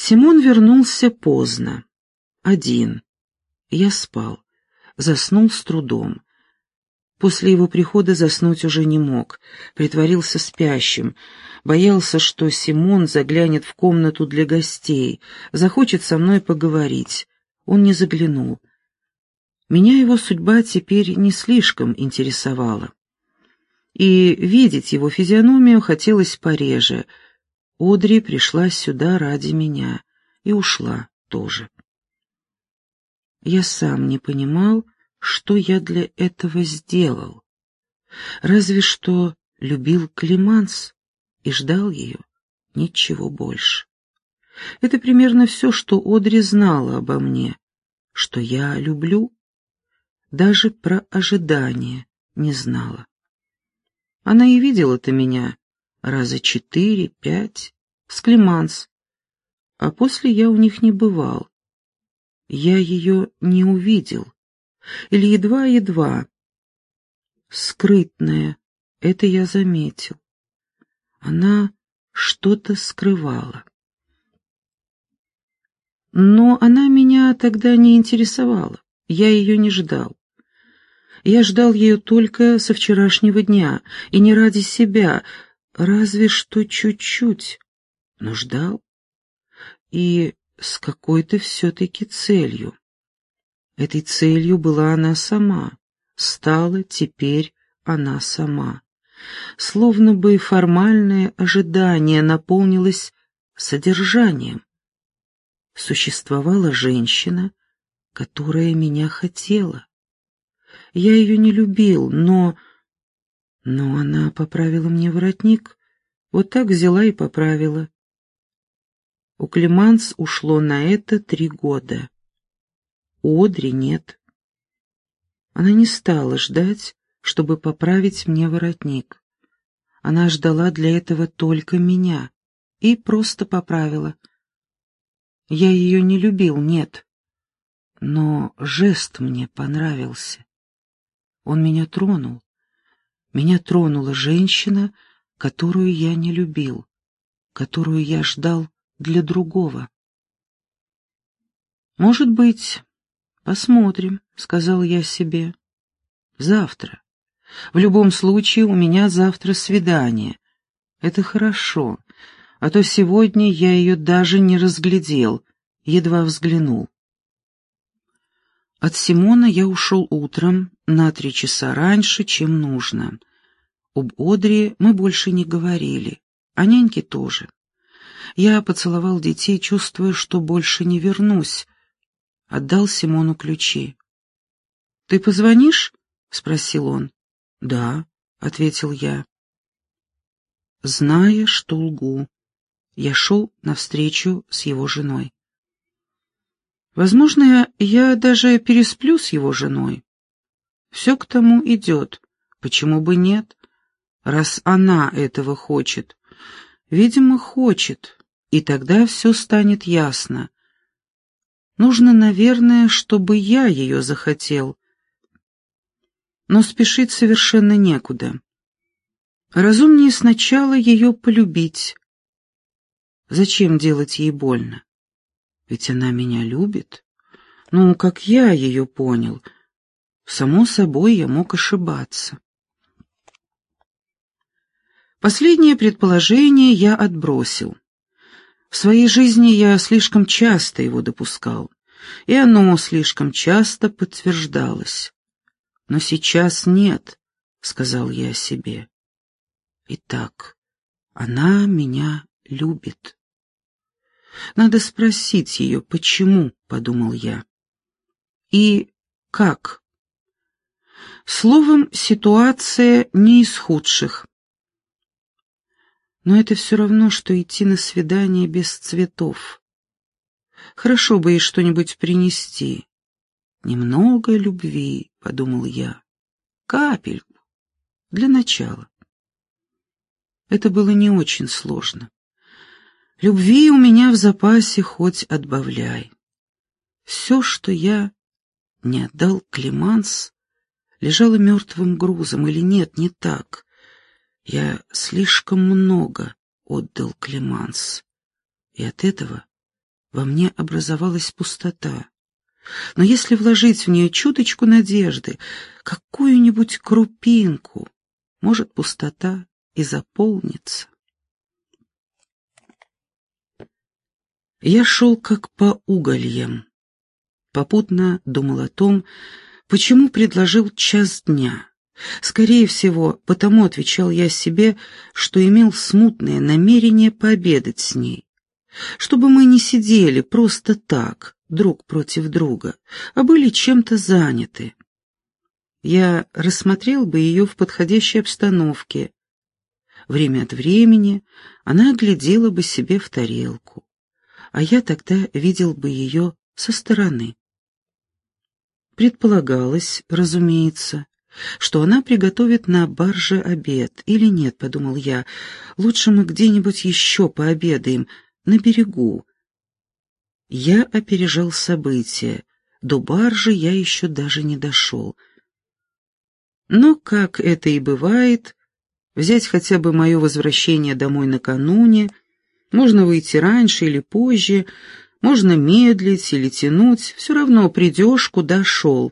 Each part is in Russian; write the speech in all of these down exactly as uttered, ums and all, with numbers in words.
Симон вернулся поздно, один. Я спал, заснул с трудом. После его прихода заснуть уже не мог, притворился спящим, боялся, что Симон заглянет в комнату для гостей, захочет со мной поговорить. Он не заглянул. Меня его судьба теперь не слишком интересовала. И видеть его физиономию хотелось пореже. Одри пришла сюда ради меня и ушла тоже. Я сам не понимал, что я для этого сделал. Разве что любил Клеманс и ждал ее, ничего больше. Это примерно все, что Одри знала обо мне, что я люблю. Даже про ожидание не знала. Она и видела-то меня раза четыре, пять, с Клеманс, а после я у них не бывал. Я ее не увидел, или едва-едва. Скрытная, это я заметил. Она что-то скрывала. Но она меня тогда не интересовала, я ее не ждал. Я ждал ее только со вчерашнего дня, и не ради себя, разве что чуть-чуть, но ждал. И с какой-то все-таки целью. Этой целью была она сама, стала теперь она сама. Словно бы формальное ожидание наполнилось содержанием. Существовала женщина, которая меня хотела. Я ее не любил, но... Но она поправила мне воротник, вот так взяла и поправила. У Клеманс ушло на это три года. У Одри нет. Она не стала ждать, чтобы поправить мне воротник. Она ждала для этого только меня и просто поправила. Я ее не любил, нет, но жест мне понравился. Он меня тронул. Меня тронула женщина, которую я не любил, которую я ждал для другого. «Может быть, посмотрим», — сказал я себе. «Завтра. В любом случае у меня завтра свидание. Это хорошо, а то сегодня я ее даже не разглядел, едва взглянул». От Симона я ушел утром на три часа раньше, чем нужно. Об Одри мы больше не говорили, о няньке тоже. Я поцеловал детей, чувствуя, что больше не вернусь. Отдал Симону ключи. «Ты позвонишь?» — спросил он. «Да», — ответил я. Зная, что лгу, я шел навстречу с его женой. Возможно, я даже пересплю с его женой. Все к тому идет. Почему бы нет? Раз она этого хочет. Видимо, хочет, и тогда все станет ясно. Нужно, наверное, чтобы я ее захотел. Но спешить совершенно некуда. Разумнее сначала ее полюбить. Зачем делать ей больно? Ведь она меня любит. Ну, как я ее понял. Само собой, я мог ошибаться. Последнее предположение я отбросил. В своей жизни я слишком часто его допускал, и оно слишком часто подтверждалось. Но сейчас нет, — сказал я себе. Итак, она меня любит. Надо спросить ее, почему, — подумал я. И как? Словом, ситуация не из худших. Но это все равно, что идти на свидание без цветов. Хорошо бы ей что-нибудь принести. Немного любви, — подумал я. Капельку. Для начала. Это было не очень сложно. Любви у меня в запасе хоть отбавляй. Все, что я не отдал Клеманс, лежало мертвым грузом, или нет, не так. Я слишком много отдал Клеманс, и от этого во мне образовалась пустота. Но если вложить в нее чуточку надежды, какую-нибудь крупинку, может, пустота и заполнится. Я шел как по угольям. Попутно думал о том, почему предложил час дня. Скорее всего, потому отвечал я себе, что имел смутное намерение пообедать с ней. Чтобы мы не сидели просто так, друг против друга, а были чем-то заняты. Я рассмотрел бы ее в подходящей обстановке. Время от времени она глядела бы себе в тарелку, а я тогда видел бы ее со стороны. Предполагалось, разумеется, что она приготовит на барже обед, или нет, подумал я, лучше мы где-нибудь еще пообедаем, на берегу. Я опережал события, до баржи я еще даже не дошел. Но, как это и бывает, взять хотя бы мое возвращение домой накануне, можно выйти раньше или позже, можно медлить или тянуть, все равно придешь, куда шел.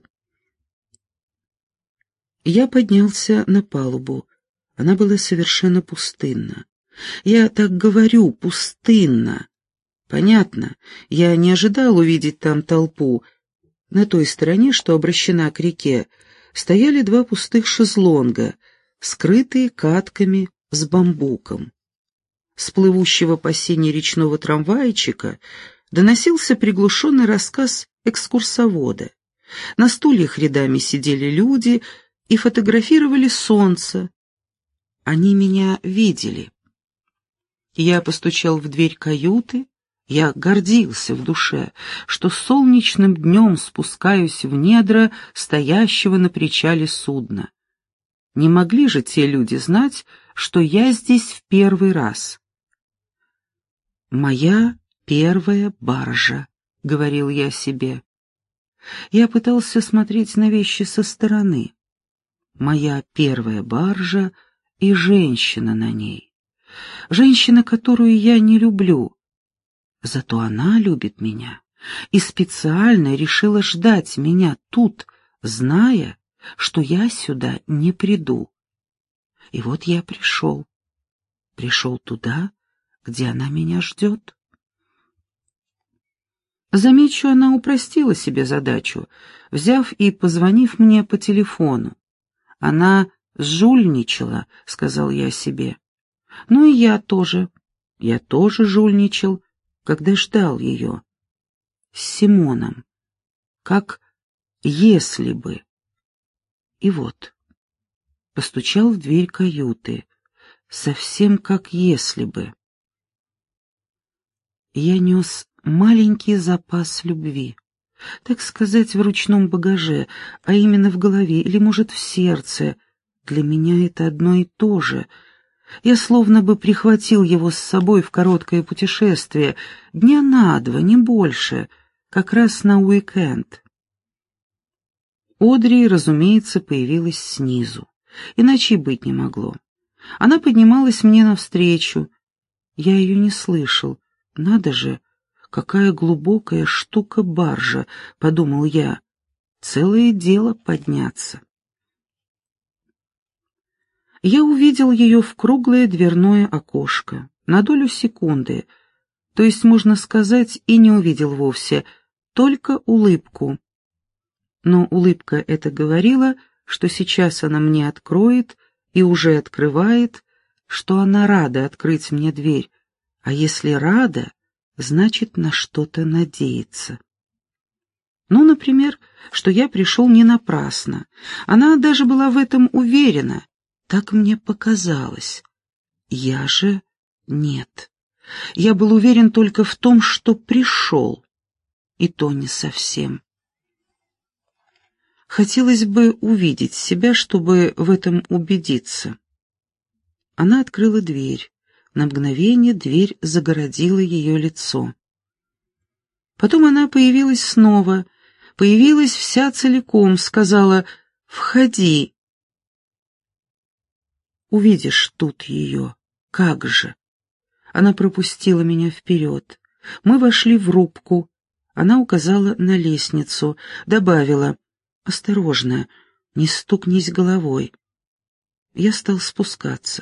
Я поднялся на палубу. Она была совершенно пустынна. Я так говорю, пустынна. Понятно, я не ожидал увидеть там толпу. На той стороне, что обращена к реке, стояли два пустых шезлонга, скрытые катками с бамбуком. С плывущего по сене речного трамвайчика доносился приглушенный рассказ экскурсовода. На стульях рядами сидели люди и фотографировали солнце. Они меня видели. Я постучал в дверь каюты. Я гордился в душе, что солнечным днем спускаюсь в недра стоящего на причале судна. Не могли же те люди знать, что я здесь в первый раз. «Моя первая баржа», — говорил я себе. Я пытался смотреть на вещи со стороны. Моя первая баржа и женщина на ней. Женщина, которую я не люблю. Зато она любит меня и специально решила ждать меня тут, зная, что я сюда не приду. И вот я пришел. Пришел туда, где она меня ждет. Замечу, она упростила себе задачу, взяв и позвонив мне по телефону. Она жульничала, сказал я себе. Ну и я тоже. Я тоже жульничал, когда ждал ее. С Симоном. Как если бы. И вот. Постучал в дверь каюты. Совсем как если бы. Я нес маленький запас любви. Так сказать, в ручном багаже, а именно в голове или, может, в сердце. Для меня это одно и то же. Я словно бы прихватил его с собой в короткое путешествие, дня на два, не больше, как раз на уикенд. Одри, разумеется, появилась снизу, иначе и быть не могло. Она поднималась мне навстречу. Я ее не слышал. Надо же, какая глубокая штука баржа, подумал я. Целое дело подняться. Я увидел ее в круглое дверное окошко, на долю секунды, то есть, можно сказать, и не увидел вовсе, только улыбку. Но улыбка эта говорила, что сейчас она мне откроет и уже открывает, что она рада открыть мне дверь, а если рада, значит, на что-то надеется. Ну, например, что я пришел не напрасно. Она даже была в этом уверена. Так мне показалось. Я же нет. Я был уверен только в том, что пришел. И то не совсем. Хотелось бы увидеть себя, чтобы в этом убедиться. Она открыла дверь. На мгновение дверь загородила ее лицо. Потом она появилась снова, появилась вся целиком, сказала «Входи». Увидишь тут ее, как же. Она пропустила меня вперед. Мы вошли в рубку. Она указала на лестницу, добавила: «Осторожно, не стукнись головой». Я стал спускаться.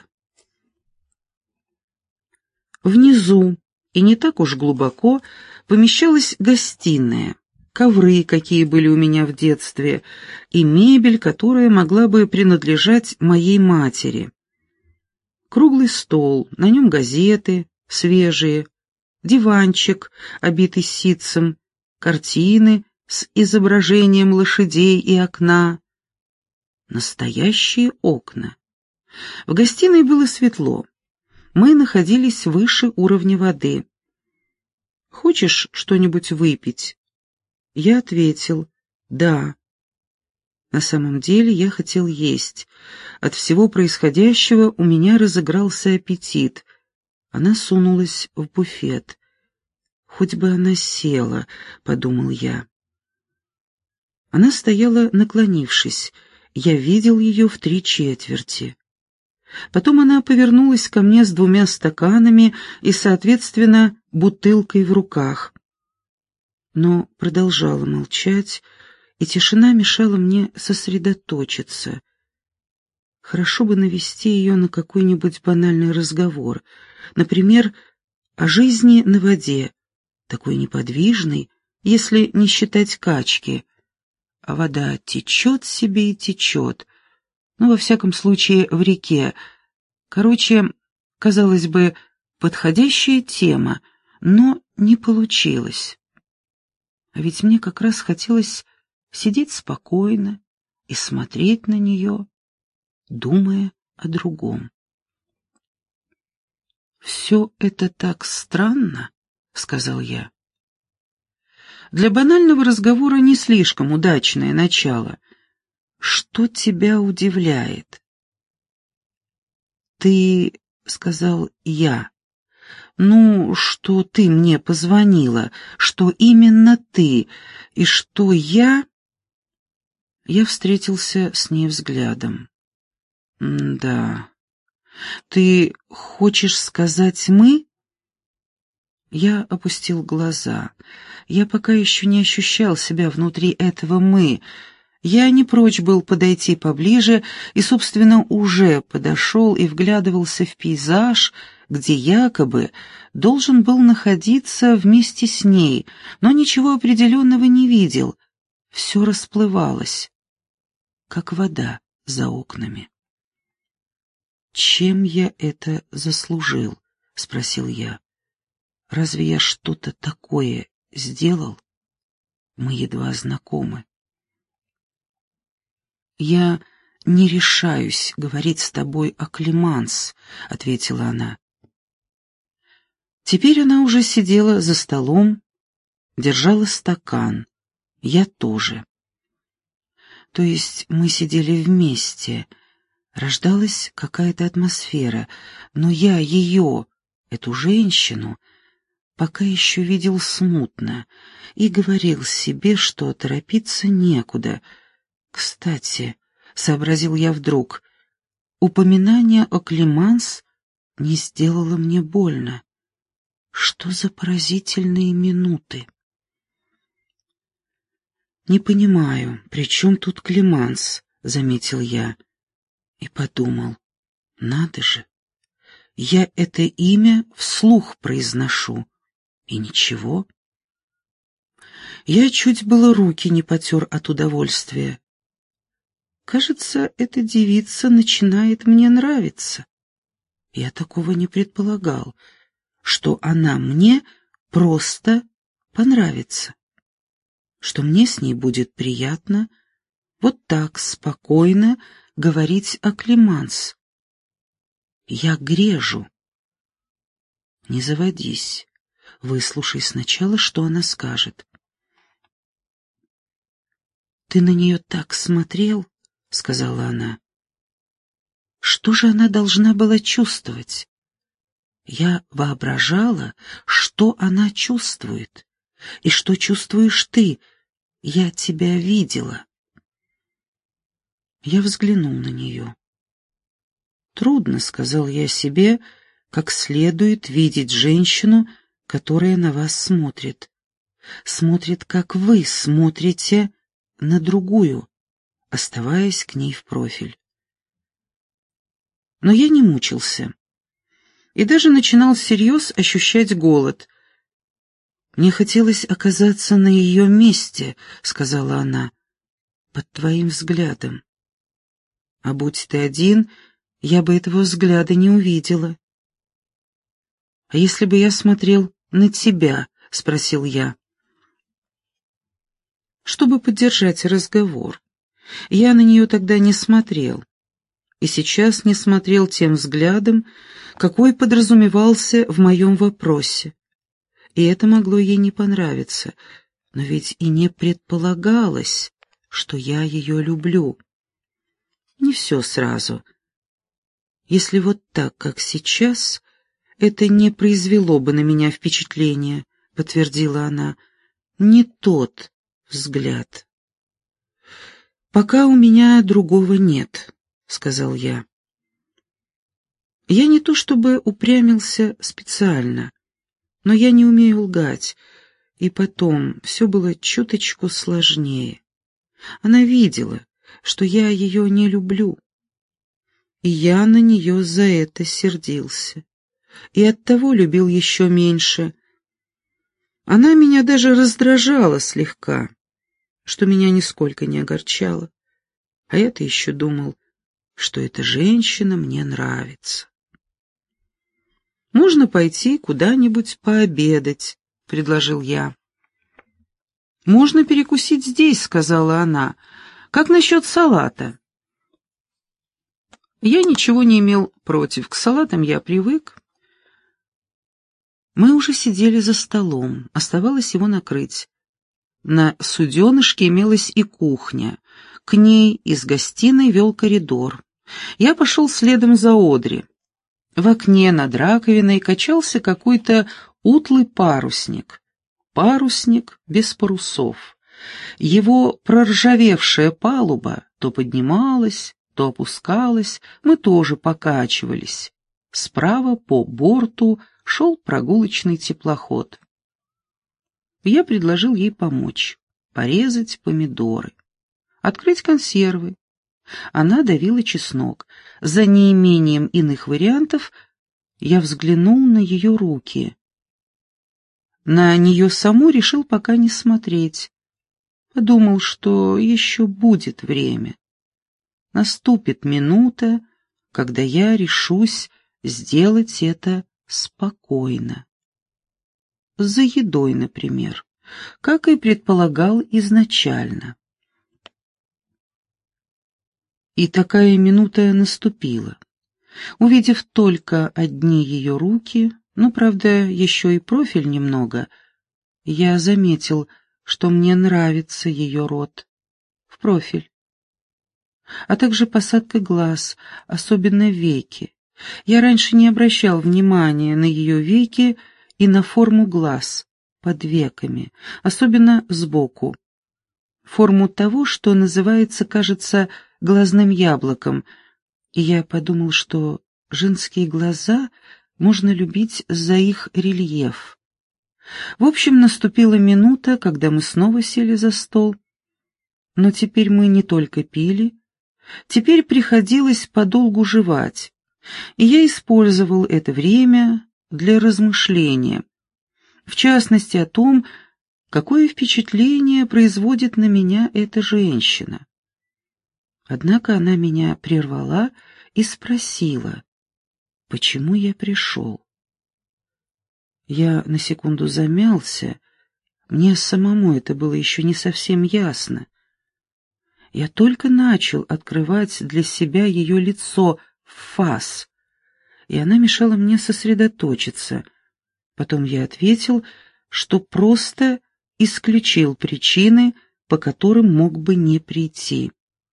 Внизу, и не так уж глубоко, помещалась гостиная, ковры, какие были у меня в детстве, и мебель, которая могла бы принадлежать моей матери. Круглый стол, на нем газеты, свежие, диванчик, обитый ситцем, картины с изображением лошадей и окна. Настоящие окна. В гостиной было светло. Мы находились выше уровня воды. «Хочешь что-нибудь выпить?» Я ответил: «Да». На самом деле я хотел есть. От всего происходящего у меня разыгрался аппетит. Она сунулась в буфет. «Хоть бы она села», — подумал я. Она стояла, наклонившись. Я видел ее в три четверти. Потом она повернулась ко мне с двумя стаканами и, соответственно, бутылкой в руках. Но продолжала молчать, и тишина мешала мне сосредоточиться. Хорошо бы навести ее на какой-нибудь банальный разговор, например, о жизни на воде, такой неподвижной, если не считать качки. А вода течет себе и течет, ну, во всяком случае, в реке. Короче, казалось бы, подходящая тема, но не получилось. А ведь мне как раз хотелось сидеть спокойно и смотреть на нее, думая о другом. «Все это так странно», — сказал я. Для банального разговора не слишком удачное начало. «Что тебя удивляет?» «Ты...» — сказал я. «Ну, что ты мне позвонила, что именно ты, и что я...» Я встретился с ней взглядом. «Да. Ты хочешь сказать «мы»?» Я опустил глаза. Я пока еще не ощущал себя внутри этого «мы». Я не прочь был подойти поближе и, собственно, уже подошел и вглядывался в пейзаж, где якобы должен был находиться вместе с ней, но ничего определенного не видел. Все расплывалось, как вода за окнами. «Чем я это заслужил?» — спросил я. «Разве я что-то такое сделал? Мы едва знакомы». «Я не решаюсь говорить с тобой о Клеманс», — ответила она. Теперь она уже сидела за столом, держала стакан. Я тоже. То есть мы сидели вместе. Рождалась какая-то атмосфера, но я ее, эту женщину, пока еще видел смутно и говорил себе, что торопиться некуда. Кстати, сообразил я вдруг, упоминание о Клеманс не сделало мне больно. Что за поразительные минуты? «Не понимаю, при чем тут Клеманс?» — заметил я. И подумал, надо же, я это имя вслух произношу, и ничего. Я чуть было руки не потер от удовольствия. Кажется, эта девица начинает мне нравиться. Я такого не предполагал, что она мне просто понравится, что мне с ней будет приятно вот так спокойно говорить о Клеманс. Я грежу. Не заводись, выслушай сначала, что она скажет. «Ты на нее так смотрел», — сказала она. «Что же она должна была чувствовать?» Я воображала, что она чувствует, и что чувствуешь ты. Я тебя видела. Я взглянул на нее. Трудно, сказал я себе, как следует видеть женщину, которая на вас смотрит. Смотрит, как вы смотрите на другую, оставаясь к ней в профиль. Но я не мучился и даже начинал всерьез ощущать голод. «Мне хотелось оказаться на ее месте», — сказала она, — «под твоим взглядом. А будь ты один, я бы этого взгляда не увидела». «А если бы я смотрел на тебя?» — спросил я. Чтобы поддержать разговор. Я на нее тогда не смотрел. И сейчас не смотрел тем взглядом, какой подразумевался в моем вопросе. И это могло ей не понравиться, но ведь и не предполагалось, что я ее люблю. Не все сразу. Если вот так, как сейчас, это не произвело бы на меня впечатления, подтвердила она. Не тот взгляд. «Пока у меня другого нет», — сказал я. Я не то чтобы упрямился специально, но я не умею лгать, и потом все было чуточку сложнее. Она видела, что я ее не люблю, и я на нее за это сердился, и оттого любил еще меньше. Она меня даже раздражала слегка, что меня нисколько не огорчало, а я-то еще думал, что эта женщина мне нравится. «Можно пойти куда-нибудь пообедать», — предложил я. «Можно перекусить здесь», — сказала она. «Как насчет салата?» Я ничего не имел против, к салатам я привык. Мы уже сидели за столом, оставалось его накрыть. На суденышке имелась и кухня. К ней из гостиной вел коридор. Я пошел следом за Одри. В окне над раковиной качался какой-то утлый парусник. Парусник без парусов. Его проржавевшая палуба то поднималась, то опускалась, мы тоже покачивались. Справа по борту шел прогулочный теплоход. Я предложил ей помочь, порезать помидоры, открыть консервы. Она давила чеснок. За неимением иных вариантов я взглянул на ее руки. На нее саму решил пока не смотреть. Подумал, что еще будет время. Наступит минута, когда я решусь сделать это спокойно. За едой, например, как и предполагал изначально. И такая минута наступила. Увидев только одни ее руки, ну, правда, еще и профиль немного, я заметил, что мне нравится ее рот в профиль, а также посадка глаз, особенно веки. Я раньше не обращал внимания на ее веки и на форму глаз под веками, особенно сбоку. Форму того, что называется, кажется, глазным яблоком, и я подумал, что женские глаза можно любить за их рельеф. В общем, наступила минута, когда мы снова сели за стол. Но теперь мы не только пили, теперь приходилось подолгу жевать, и я использовал это время для размышления, в частности о том, какое впечатление производит на меня эта женщина. Однако она меня прервала и спросила, почему я пришел. Я на секунду замялся, мне самому это было еще не совсем ясно. Я только начал открывать для себя ее лицо в фас, и она мешала мне сосредоточиться. Потом я ответил, что просто исключил причины, по которым мог бы не прийти.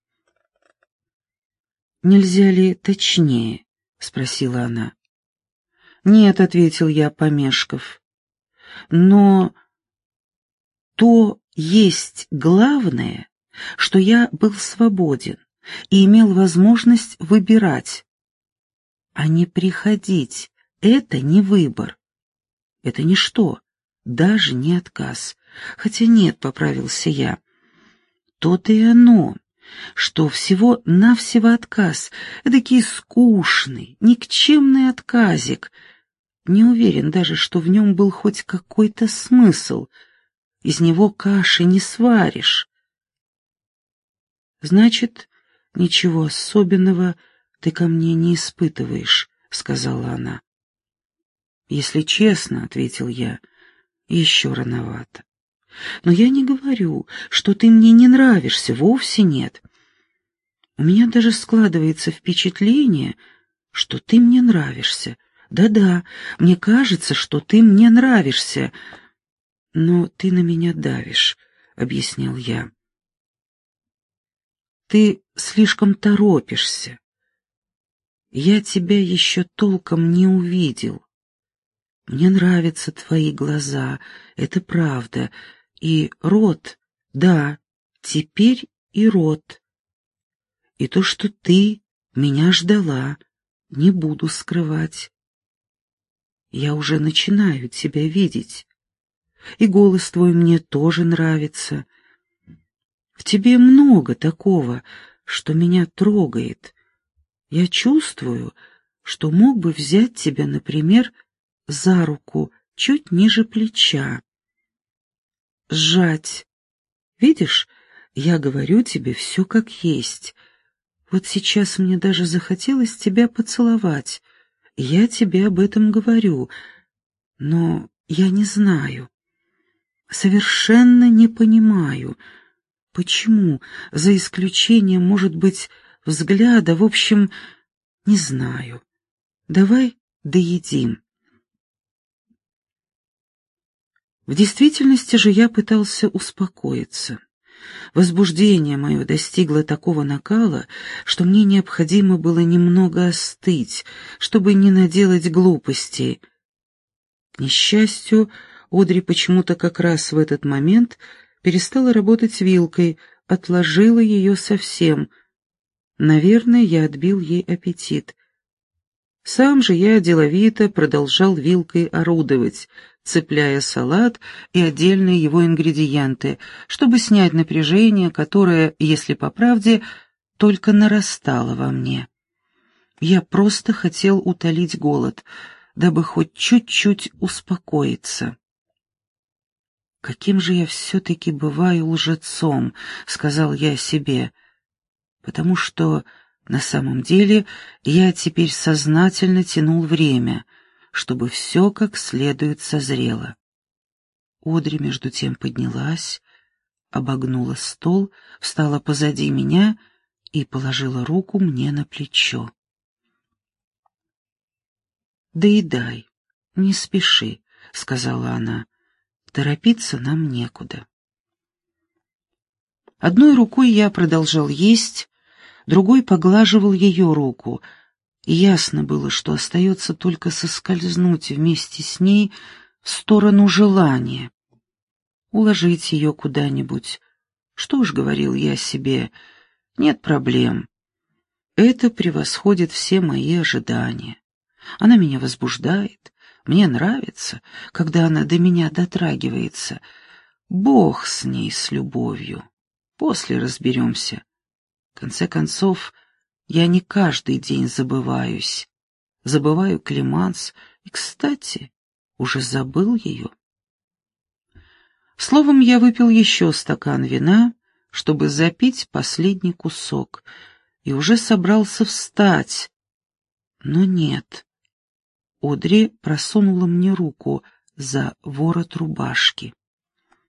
«Нельзя ли точнее?» — спросила она. «Нет», — ответил я, помешков. «Но то есть главное, что я был свободен и имел возможность выбирать, а не приходить. Это не выбор. Это ничто, даже не отказ. Хотя нет, поправился я. То-то и оно, что всего-навсего отказ, эдакий скучный, никчемный отказик. Не уверен даже, что в нем был хоть какой-то смысл. Из него каши не сваришь. Значит, ничего особенного ты ко мне не испытываешь, — сказала она. Если честно, — ответил я, — еще рановато. Но я не говорю, что ты мне не нравишься, вовсе нет. У меня даже складывается впечатление, что ты мне нравишься. Да-да, мне кажется, что ты мне нравишься. Но ты на меня давишь, — объяснял я. Ты слишком торопишься. Я тебя еще толком не увидел. Мне нравятся твои глаза, это правда. И рот, да, теперь и рот. И то, что ты меня ждала, не буду скрывать. Я уже начинаю тебя видеть. И голос твой мне тоже нравится. В тебе много такого, что меня трогает. Я чувствую, что мог бы взять тебя, например, за руку чуть ниже плеча. Сжать. Видишь, я говорю тебе все как есть. Вот сейчас мне даже захотелось тебя поцеловать. Я тебе об этом говорю, но я не знаю. Совершенно не понимаю, почему, за исключением, может быть, взгляда, в общем, не знаю. Давай доедим. В действительности же я пытался успокоиться. Возбуждение мое достигло такого накала, что мне необходимо было немного остыть, чтобы не наделать глупостей. К несчастью, Одри почему-то как раз в этот момент перестала работать вилкой, отложила ее совсем. Наверное, я отбил ей аппетит. Сам же я деловито продолжал вилкой орудовать, цепляя салат и отдельные его ингредиенты, чтобы снять напряжение, которое, если по правде, только нарастало во мне. Я просто хотел утолить голод, дабы хоть чуть-чуть успокоиться. «Каким же я все-таки бываю лжецом», — сказал я себе, потому что на самом деле я теперь сознательно тянул время, чтобы все как следует созрело. Одри между тем поднялась, обогнула стол, встала позади меня и положила руку мне на плечо. «Доедай, не спеши», — сказала она, — «торопиться нам некуда». Одной рукой я продолжал есть, другой поглаживал ее руку, и ясно было, что остается только соскользнуть вместе с ней в сторону желания, уложить ее куда-нибудь. Что уж, говорил я себе, нет проблем. Это превосходит все мои ожидания. Она меня возбуждает, мне нравится, когда она до меня дотрагивается. Бог с ней, с любовью. После разберемся. В конце концов, я не каждый день забываюсь. Забываю Клеманс и, кстати, уже забыл ее. Словом, я выпил еще стакан вина, чтобы запить последний кусок, и уже собрался встать. Но нет. Одри просунула мне руку за ворот рубашки.